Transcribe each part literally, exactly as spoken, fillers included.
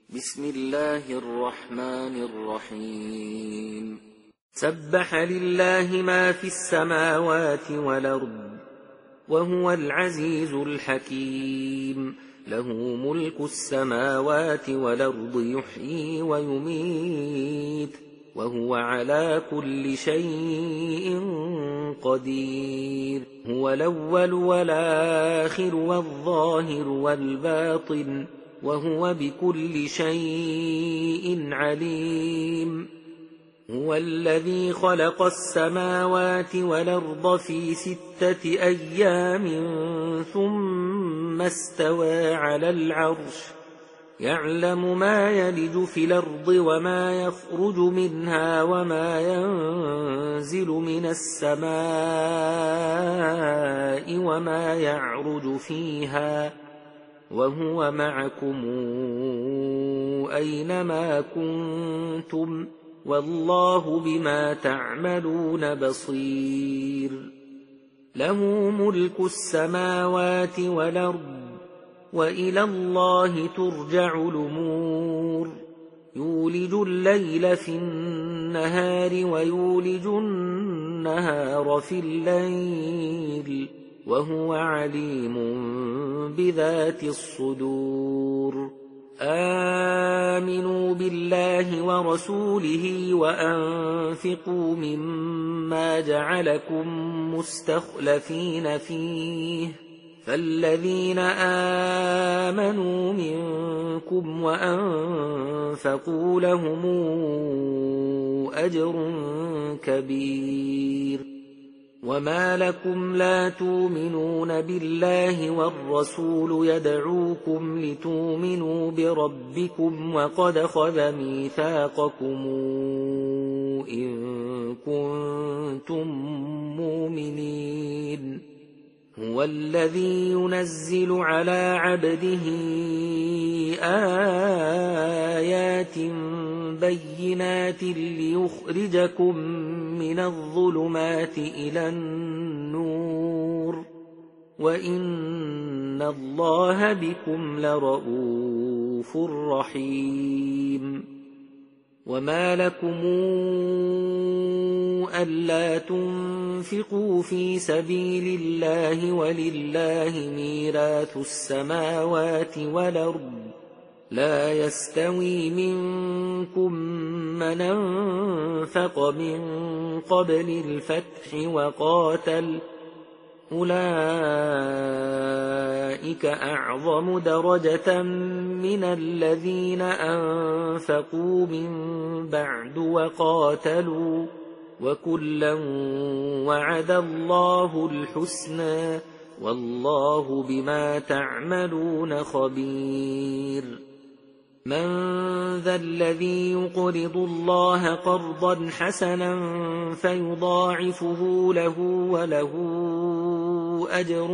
بسم الله الرحمن الرحيم سبح لله ما في السماوات والأرض وهو العزيز الحكيم له ملك السماوات والأرض يحيي ويميت وهو على كل شيء قدير هو الأول والآخر والظاهر والباطن وهو بكل شيء عليم هو الذي خلق السماوات والأرض في ستة أيام ثم استوى على العرش يعلم ما يلج في الأرض وما يخرج منها وما ينزل من السماء وما يعرج فيها وهو معكم أينما كنتم والله بما تعملون بصير له ملك السماوات والأرض وإلى الله ترجع الأمور يولج الليل في النهار ويولج النهار في الليل وهو عليم بذات الصدور آمنوا بالله ورسوله وأنفقوا مما جعلكم مستخلفين فيه فالذين آمنوا منكم وأنفقوا لهم أجر كبير وما لكم لا تؤمنون بالله والرسول يدعوكم لتؤمنوا بربكم وقد خذ ميثاقكم إن كنتم مؤمنين هو الذي ينزل على عبده آيات بينات ليخرجكم من الظلمات إلى النور وإن الله بكم لرءوف رحيم وما لكم ألا تنفقوا في سبيل الله ولله ميراث السماوات والأرض لا يستوي منكم من أنفق من قبل الفتح وقاتل أولئك أعظم درجة من الذين أنفقوا من بعد وقاتلوا وكلا وعد الله الحسنى والله بما تعملون خبير من ذا الذي يقرض الله قرضا حسنا فيضاعفه له وله أجر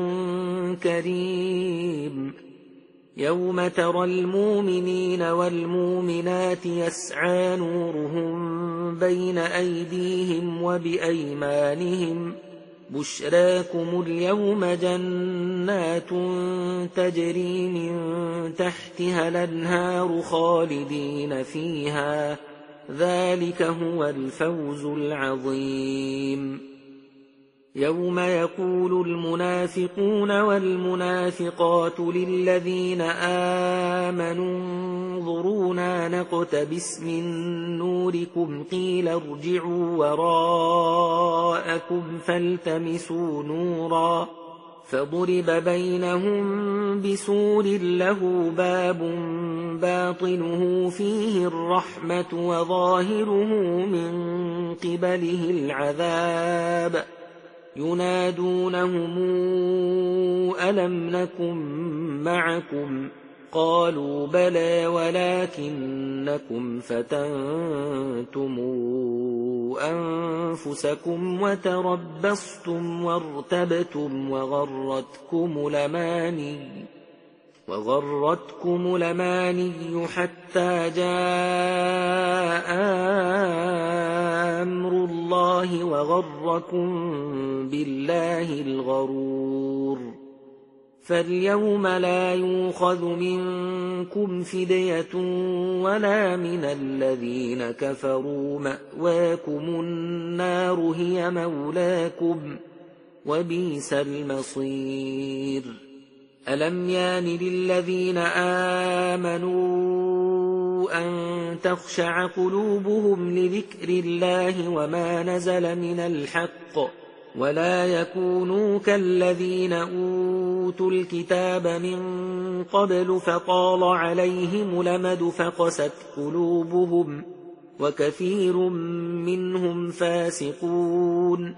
كريم يوم ترى المؤمنين والمؤمنات يسعى نورهم بين أيديهم وبأيمانهم بشراكم اليوم جنات تجري من تحتها الأنهار خالدين فيها ذلك هو الفوز العظيم يوم يقول المنافقون والمنافقات للذين آمنوا انظرونا نقتبس من نوركم قيل ارجعوا وراءكم فالتمسوا نورا فضرب بينهم بسور له باب باطنه فيه الرحمة وظاهره من قبله العذاب ينادونهم ألم نكن معكم قالوا بلى ولكنكم فتنتم أنفسكم وتربصتم وارتبتم وغرتكم الأماني وغرتكم الأماني حتى جاء أمر الله وغركم بالله الغرور فاليوم لا يؤخذ منكم فدية ولا من الذين كفروا، مأواكم النار هي مولاكم وبئس المصير. ألم يان للذين آمنوا أن تخشع قلوبهم لذكر الله وما نزل من الحق، ولا يكونوا كالذين أوتوا الكتاب من قبل فطال عليهم الأمد فقست قلوبهم وكثير منهم فاسقون.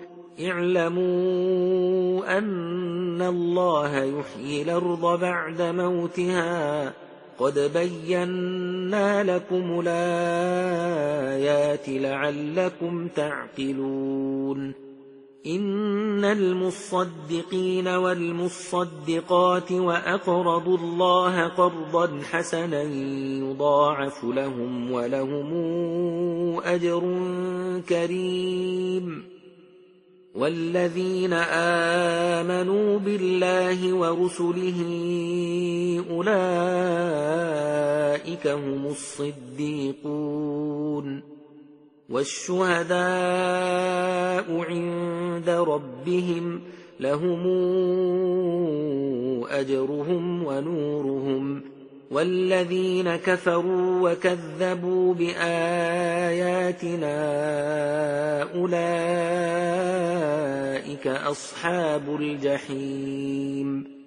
اعلموا أن الله يحيي الأرض بعد موتها، قد بينا لكم الآيات لعلكم تعقلون. إن المصدقين والمصدقات وأقرضوا الله قرضا حسنا يضاعف لهم ولهم أجر كريم. والذين آمنوا بالله ورسله أولئك هم الصديقون والشهداء عند ربهم، لهم أجرهم ونورهم. والذين كفروا وكذبوا بآياتنا أولئك أصحاب الجحيم.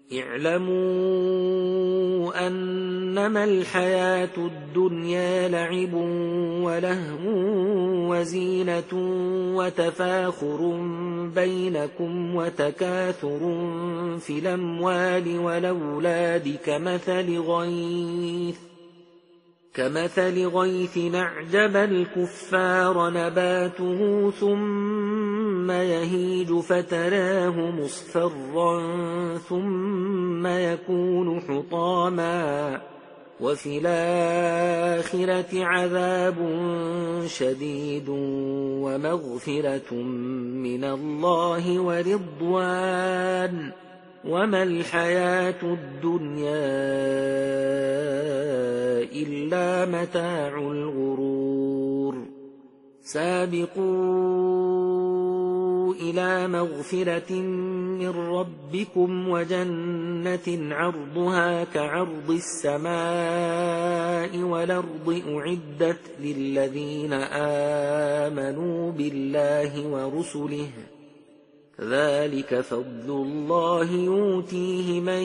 اعلموا أنما الحياة الدنيا لعب ولهو وزينة وتفاخر بينكم وتكاثر في الأموال والأولاد كمثل غيث كمثل غيث أعجب الكفار نباته ثم يهيج فتراه مصفرا ثم يكون حطاما، وفي الآخرة عذاب شديد ومغفرة من الله ورضوان، وما الحياة الدنيا إلا متاع الغرور. سابقوا إلى مغفرة من ربكم وجنة عرضها كعرض السماء والأرض أعدت للذين آمنوا بالله ورسله، ذلك فضل الله يؤتيه من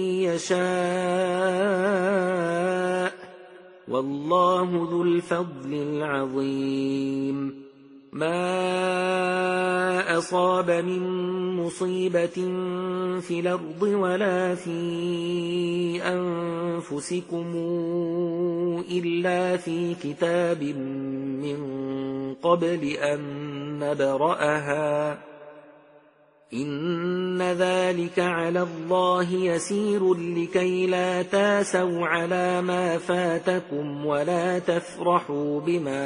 يشاء والله ذو الفضل العظيم. ما أصاب من مصيبة في الأرض ولا في أنفسكم إلا في كتاب من قبل أن نبرأها، إن ذلك على الله يسير لكي لا تاسوا على ما فاتكم ولا تفرحوا بما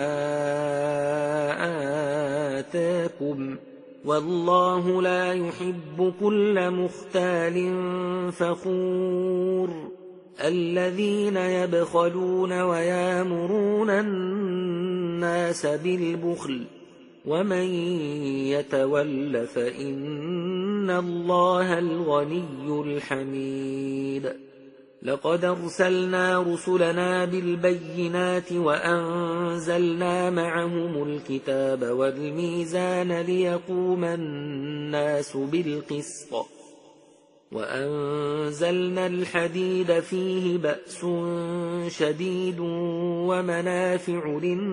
آتاكم، والله لا يحب كل مختال فخور. الذين يبخلون ويامرون الناس بالبخل ومن يتول فإن الله الغني الحميد. لقد أرسلنا رسلنا بالبينات وأنزلنا معهم الكتاب والميزان ليقوم الناس بالقسط، وأنزلنا الحديد فيه بأس شديد ومنافع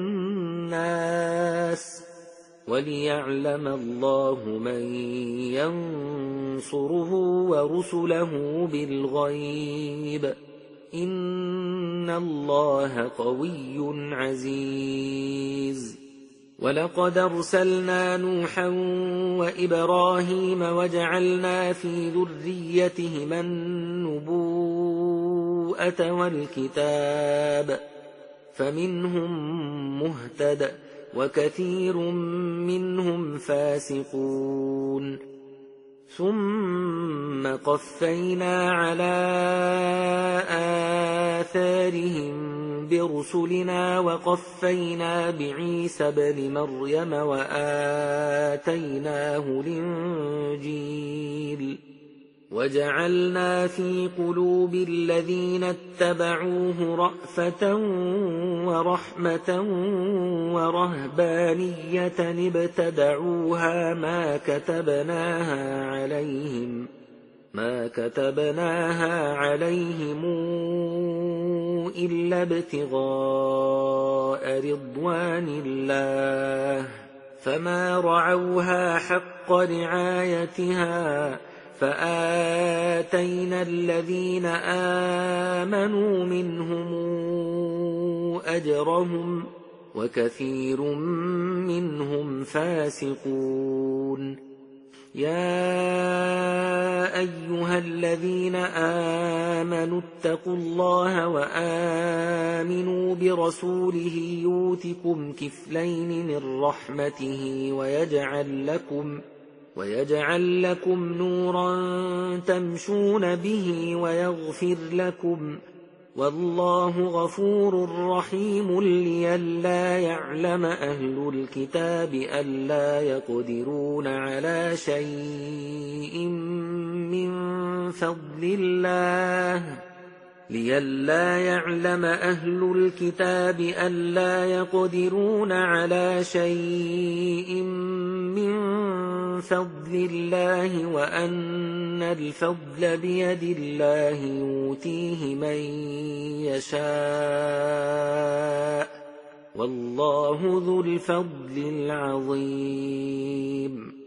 للناس وليعلم الله من ينصره ورسله بالغيب، إن الله قوي عزيز. ولقد أرسلنا نوحا وإبراهيم وجعلنا في ذريتهما النبوءة والكتاب، فمنهم مهتد وكثير منهم فاسقون. ثم قفينا على آثارهم برسلنا وقفينا بعيسى ابن مريم وآتيناه الإنجيل وجعلنا في قلوب الذين اتبعوه رأفة ورحمة ورهبانية ابتدعوها ما كتبناها عليهم ما كتبناها عليهم إلا ابتغاء رضوان الله فما رعوها حق رعايتها فآتينا الذين آمنوا منهم أجرهم وكثير منهم فاسقون يا أيها الذين آمنوا اتقوا الله وآمنوا برسوله يؤتكم كفلين من رحمته ويجعل لكم ويجعل لكم نورا تمشون به ويغفر لكم والله غفور رحيم لئلا يعلم أهل الكتاب ألا يقدرون على شيء من فضل الله لئلا يعلم أهل الكتاب ألا يقدرون على شيء من فضل الله وأن الفضل بيد الله يؤتيه من يشاء والله ذو الفضل العظيم